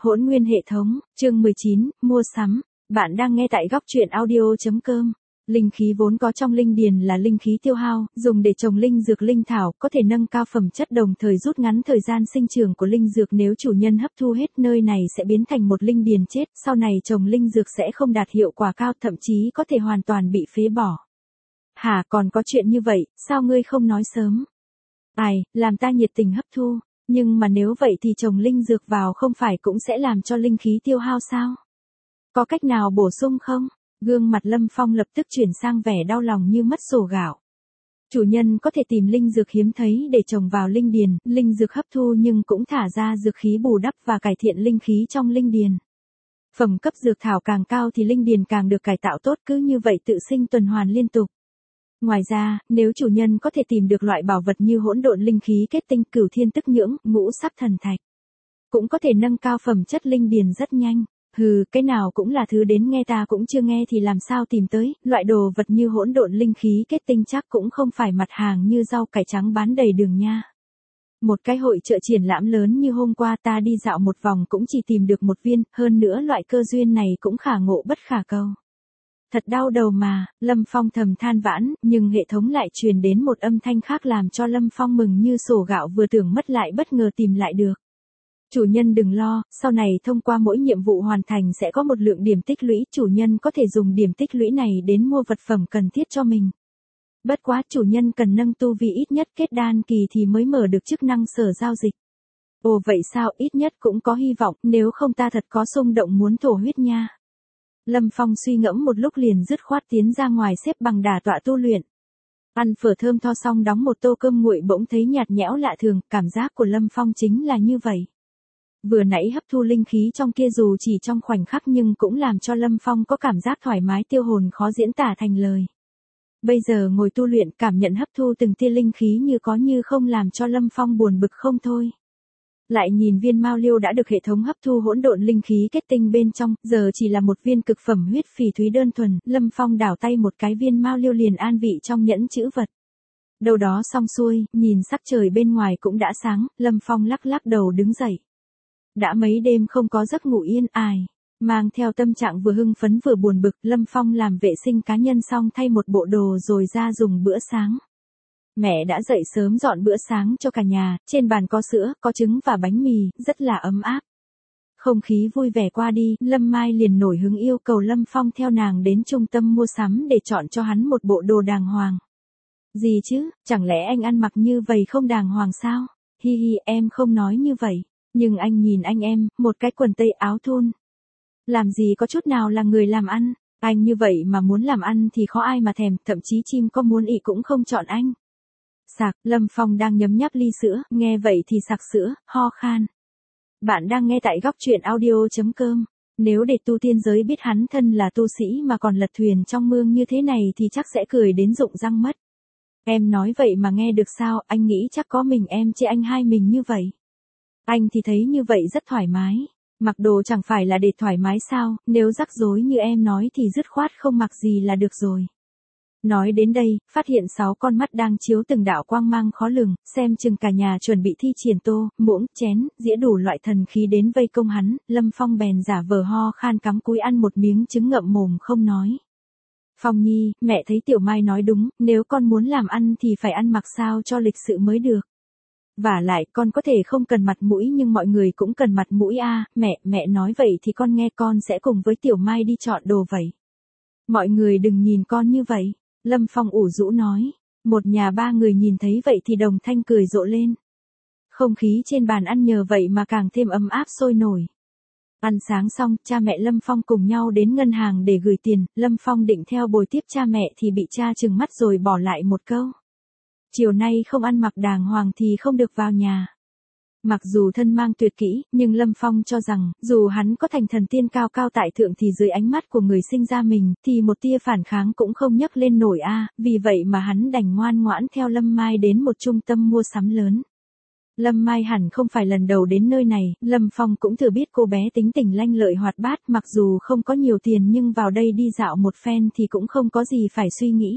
Hỗn nguyên hệ thống, chương 19, mua sắm. Bạn đang nghe tại góc truyện audio.com. Linh khí vốn có trong linh điền là linh khí tiêu hao, dùng để trồng linh dược linh thảo, có thể nâng cao phẩm chất đồng thời rút ngắn thời gian sinh trưởng của linh dược. Nếu chủ nhân hấp thu hết, nơi này sẽ biến thành một linh điền chết, sau này trồng linh dược sẽ không đạt hiệu quả cao, thậm chí có thể hoàn toàn bị phế bỏ. Hả, còn có chuyện như vậy, sao ngươi không nói sớm? Ai, làm ta nhiệt tình hấp thu. Nhưng mà nếu vậy thì trồng linh dược vào không phải cũng sẽ làm cho linh khí tiêu hao sao? Có cách nào bổ sung không? Gương mặt Lâm Phong lập tức chuyển sang vẻ đau lòng như mất sổ gạo. Chủ nhân có thể tìm linh dược hiếm thấy để trồng vào linh điền, linh dược hấp thu nhưng cũng thả ra dược khí bù đắp và cải thiện linh khí trong linh điền. Phẩm cấp dược thảo càng cao thì linh điền càng được cải tạo tốt, cứ như vậy tự sinh tuần hoàn liên tục. Ngoài ra, nếu chủ nhân có thể tìm được loại bảo vật như hỗn độn linh khí kết tinh, cửu thiên tức nhưỡng, ngũ sắc thần thạch, cũng có thể nâng cao phẩm chất linh điền rất nhanh. Hừ, cái nào cũng là thứ đến nghe ta cũng chưa nghe thì làm sao tìm tới, loại đồ vật như hỗn độn linh khí kết tinh chắc cũng không phải mặt hàng như rau cải trắng bán đầy đường nha. Một cái hội chợ triển lãm lớn như hôm qua ta đi dạo một vòng cũng chỉ tìm được một viên, hơn nữa loại cơ duyên này cũng khả ngộ bất khả cầu. Thật đau đầu mà, Lâm Phong thầm than vãn, nhưng hệ thống lại truyền đến một âm thanh khác làm cho Lâm Phong mừng như sổ gạo, vừa tưởng mất lại bất ngờ tìm lại được. Chủ nhân đừng lo, sau này thông qua mỗi nhiệm vụ hoàn thành sẽ có một lượng điểm tích lũy, chủ nhân có thể dùng điểm tích lũy này đến mua vật phẩm cần thiết cho mình. Bất quá chủ nhân cần nâng tu vi ít nhất kết đan kỳ thì mới mở được chức năng sở giao dịch. Ồ vậy sao, ít nhất cũng có hy vọng, nếu không ta thật có xung động muốn thổ huyết nha. Lâm Phong suy ngẫm một lúc liền dứt khoát tiến ra ngoài xếp bằng đả tọa tu luyện. Ăn phở thơm tho xong đóng một tô cơm nguội bỗng thấy nhạt nhẽo lạ thường, cảm giác của Lâm Phong chính là như vậy. Vừa nãy hấp thu linh khí trong kia dù chỉ trong khoảnh khắc nhưng cũng làm cho Lâm Phong có cảm giác thoải mái tiêu hồn khó diễn tả thành lời. Bây giờ ngồi tu luyện cảm nhận hấp thu từng tia linh khí như có như không làm cho Lâm Phong buồn bực không thôi. Lại nhìn viên mao liêu đã được hệ thống hấp thu hỗn độn linh khí kết tinh bên trong, giờ chỉ là một viên cực phẩm huyết phỉ thúy đơn thuần, Lâm Phong đảo tay một cái viên mao liêu liền an vị trong nhẫn chữ vật. Đâu đó xong xuôi, nhìn sắc trời bên ngoài cũng đã sáng, Lâm Phong lắc lắc đầu đứng dậy. Đã mấy đêm không có giấc ngủ yên ải, mang theo tâm trạng vừa hưng phấn vừa buồn bực, Lâm Phong làm vệ sinh cá nhân xong thay một bộ đồ rồi ra dùng bữa sáng. Mẹ đã dậy sớm dọn bữa sáng cho cả nhà, trên bàn có sữa, có trứng và bánh mì, rất là ấm áp. Không khí vui vẻ qua đi, Lâm Mai liền nổi hứng yêu cầu Lâm Phong theo nàng đến trung tâm mua sắm để chọn cho hắn một bộ đồ đàng hoàng. Gì chứ, chẳng lẽ anh ăn mặc như vậy không đàng hoàng sao? Hi hi, em không nói như vậy. Nhưng anh nhìn anh em, một cái quần tây áo thun. Làm gì có chút nào là người làm ăn, anh như vậy mà muốn làm ăn thì khó ai mà thèm, thậm chí chim có muốn ị cũng không chọn anh. Sặc, Lâm Phong đang nhấm nháp ly sữa, nghe vậy thì sặc sữa, ho khan. Bạn đang nghe tại góc truyện audio.com. Nếu để tu tiên giới biết hắn thân là tu sĩ mà còn lật thuyền trong mương như thế này thì chắc sẽ cười đến rụng răng mất. Em nói vậy mà nghe được sao, anh nghĩ chắc có mình em chê anh hai mình như vậy. Anh thì thấy như vậy rất thoải mái. Mặc đồ chẳng phải là để thoải mái sao, nếu rắc rối như em nói thì dứt khoát không mặc gì là được rồi. Nói đến đây, phát hiện 6 con mắt đang chiếu từng đạo quang mang khó lường, xem chừng cả nhà chuẩn bị thi triển tô, muỗng, chén, dĩa đủ loại thần khí đến vây công hắn, Lâm Phong bèn giả vờ ho khan cắm cúi ăn một miếng trứng ngậm mồm không nói. Phong Nhi, mẹ thấy Tiểu Mai nói đúng, nếu con muốn làm ăn thì phải ăn mặc sao cho lịch sự mới được. Vả lại, con có thể không cần mặt mũi nhưng mọi người cũng cần mặt mũi a. Mẹ nói vậy thì con nghe, con sẽ cùng với Tiểu Mai đi chọn đồ vậy. Mọi người đừng nhìn con như vậy, Lâm Phong ủ rũ nói. Một nhà 3 người nhìn thấy vậy thì đồng thanh cười rộ lên. Không khí trên bàn ăn nhờ vậy mà càng thêm ấm áp sôi nổi. Ăn sáng xong, cha mẹ Lâm Phong cùng nhau đến ngân hàng để gửi tiền, Lâm Phong định theo bồi tiếp cha mẹ thì bị cha trừng mắt rồi bỏ lại một câu. Chiều nay không ăn mặc đàng hoàng thì không được vào nhà. Mặc dù thân mang tuyệt kỹ, nhưng Lâm Phong cho rằng, dù hắn có thành thần tiên cao cao tại thượng thì dưới ánh mắt của người sinh ra mình, thì một tia phản kháng cũng không nhấc lên nổi a. Vì vậy mà hắn đành ngoan ngoãn theo Lâm Mai đến một trung tâm mua sắm lớn. Lâm Mai hẳn không phải lần đầu đến nơi này, Lâm Phong cũng thừa biết cô bé tính tình lanh lợi hoạt bát, mặc dù không có nhiều tiền nhưng vào đây đi dạo một phen thì cũng không có gì phải suy nghĩ.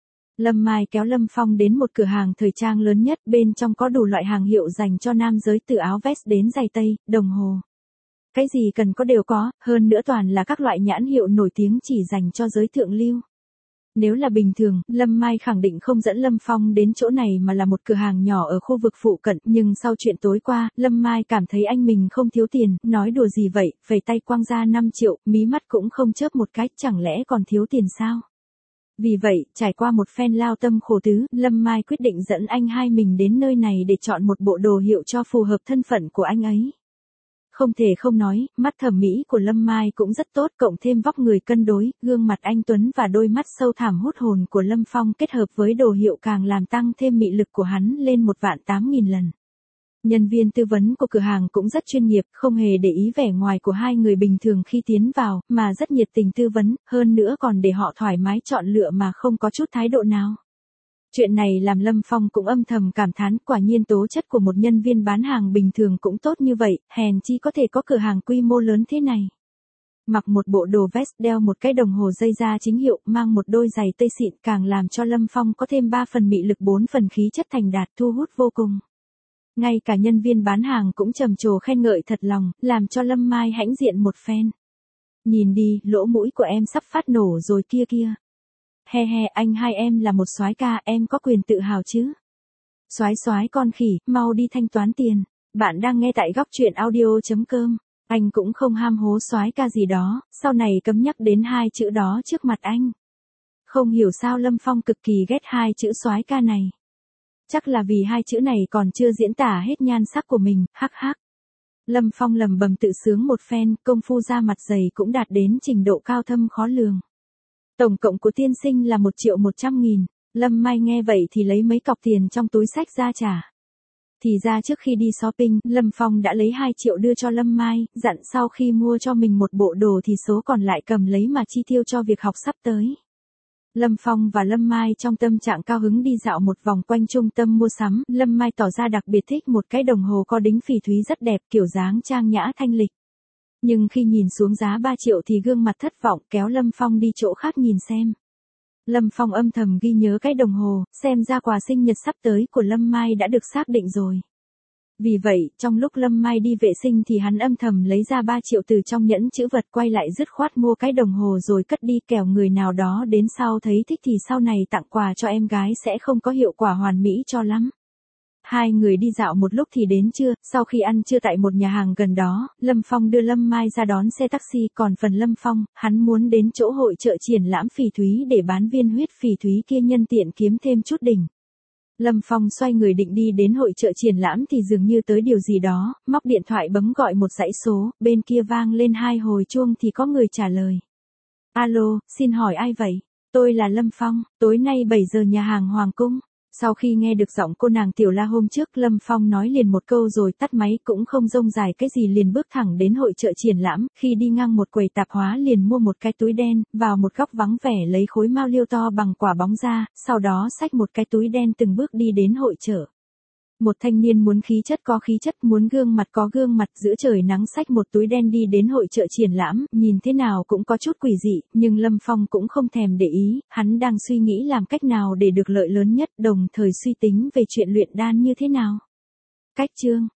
Lâm Mai kéo Lâm Phong đến một cửa hàng thời trang lớn nhất, bên trong có đủ loại hàng hiệu dành cho nam giới từ áo vest đến giày tây, đồng hồ. Cái gì cần có đều có, hơn nữa toàn là các loại nhãn hiệu nổi tiếng chỉ dành cho giới thượng lưu. Nếu là bình thường, Lâm Mai khẳng định không dẫn Lâm Phong đến chỗ này mà là một cửa hàng nhỏ ở khu vực phụ cận, nhưng sau chuyện tối qua, Lâm Mai cảm thấy anh mình không thiếu tiền, nói đùa gì vậy, vẩy tay quăng ra 5 triệu, mí mắt cũng không chớp một cái, chẳng lẽ còn thiếu tiền sao? Vì vậy, trải qua một phen lao tâm khổ tứ, Lâm Mai quyết định dẫn anh hai mình đến nơi này để chọn một bộ đồ hiệu cho phù hợp thân phận của anh ấy. Không thể không nói, mắt thẩm mỹ của Lâm Mai cũng rất tốt, cộng thêm vóc người cân đối, gương mặt anh tuấn và đôi mắt sâu thẳm hút hồn của Lâm Phong kết hợp với đồ hiệu càng làm tăng thêm mị lực của hắn lên 1.800.000 lần. Nhân viên tư vấn của cửa hàng cũng rất chuyên nghiệp, không hề để ý vẻ ngoài của hai người bình thường khi tiến vào, mà rất nhiệt tình tư vấn, hơn nữa còn để họ thoải mái chọn lựa mà không có chút thái độ nào. Chuyện này làm Lâm Phong cũng âm thầm cảm thán, quả nhiên tố chất của một nhân viên bán hàng bình thường cũng tốt như vậy, hèn chi có thể có cửa hàng quy mô lớn thế này. Mặc một bộ đồ vest, đeo một cái đồng hồ dây da chính hiệu, mang một đôi giày tây xịn càng làm cho Lâm Phong có thêm 3 phần mị lực 4 phần khí chất thành đạt, thu hút vô cùng. Ngay cả nhân viên bán hàng cũng trầm trồ khen ngợi thật lòng, làm cho Lâm Mai hãnh diện một phen. Nhìn đi, lỗ mũi của em sắp phát nổ rồi kia kia. He he, anh hai em là một soái ca, em có quyền tự hào chứ. Soái con khỉ, mau đi thanh toán tiền. Bạn đang nghe tại góc truyện audio.com. Anh cũng không ham hố soái ca gì đó, sau này cấm nhắc đến hai chữ đó trước mặt anh. Không hiểu sao Lâm Phong cực kỳ ghét hai chữ soái ca này. Chắc là vì hai chữ này còn chưa diễn tả hết nhan sắc của mình, hắc hắc. Lâm Phong lầm bầm tự sướng một phen, công phu ra mặt dày cũng đạt đến trình độ cao thâm khó lường. Tổng cộng của tiên sinh là 1.100.000, Lâm Mai nghe vậy thì lấy mấy cọc tiền trong túi xách ra trả. Thì ra trước khi đi shopping, Lâm Phong đã lấy 2 triệu đưa cho Lâm Mai, dặn sau khi mua cho mình một bộ đồ thì số còn lại cầm lấy mà chi tiêu cho việc học sắp tới. Lâm Phong và Lâm Mai trong tâm trạng cao hứng đi dạo một vòng quanh trung tâm mua sắm, Lâm Mai tỏ ra đặc biệt thích một cái đồng hồ có đính phỉ thúy rất đẹp, kiểu dáng trang nhã thanh lịch. Nhưng khi nhìn xuống giá 3 triệu thì gương mặt thất vọng, kéo Lâm Phong đi chỗ khác nhìn xem. Lâm Phong âm thầm ghi nhớ cái đồng hồ, xem ra quà sinh nhật sắp tới của Lâm Mai đã được xác định rồi. Vì vậy, trong lúc Lâm Mai đi vệ sinh thì hắn âm thầm lấy ra 3 triệu từ trong nhẫn chữ vật, quay lại dứt khoát mua cái đồng hồ rồi cất đi, kẻo người nào đó đến sau thấy thích thì sau này tặng quà cho em gái sẽ không có hiệu quả hoàn mỹ cho lắm. Hai người đi dạo một lúc thì đến trưa, sau khi ăn trưa tại một nhà hàng gần đó, Lâm Phong đưa Lâm Mai ra đón xe taxi, còn phần Lâm Phong, hắn muốn đến chỗ hội chợ triển lãm phỉ thúy để bán viên huyết phỉ thúy kia nhân tiện kiếm thêm chút đỉnh. Lâm Phong xoay người định đi đến hội chợ triển lãm thì dường như tới điều gì đó, móc điện thoại bấm gọi một dãy số, bên kia vang lên 2 hồi chuông thì có người trả lời. Alo, xin hỏi ai vậy? Tôi là Lâm Phong, tối nay 7 giờ nhà hàng Hoàng Cung. Sau khi nghe được giọng cô nàng Tiểu La hôm trước, Lâm Phong nói liền một câu rồi tắt máy, cũng không rông dài cái gì liền bước thẳng đến hội chợ triển lãm, khi đi ngang một quầy tạp hóa liền mua một cái túi đen, vào một góc vắng vẻ lấy khối mao liêu to bằng quả bóng ra, sau đó xách một cái túi đen từng bước đi đến hội chợ. Một thanh niên muốn khí chất có khí chất, muốn gương mặt có gương mặt, giữa trời nắng xách một túi đen đi đến hội chợ triển lãm, nhìn thế nào cũng có chút quỷ dị, nhưng Lâm Phong cũng không thèm để ý, hắn đang suy nghĩ làm cách nào để được lợi lớn nhất, đồng thời suy tính về chuyện luyện đan như thế nào. Cách chương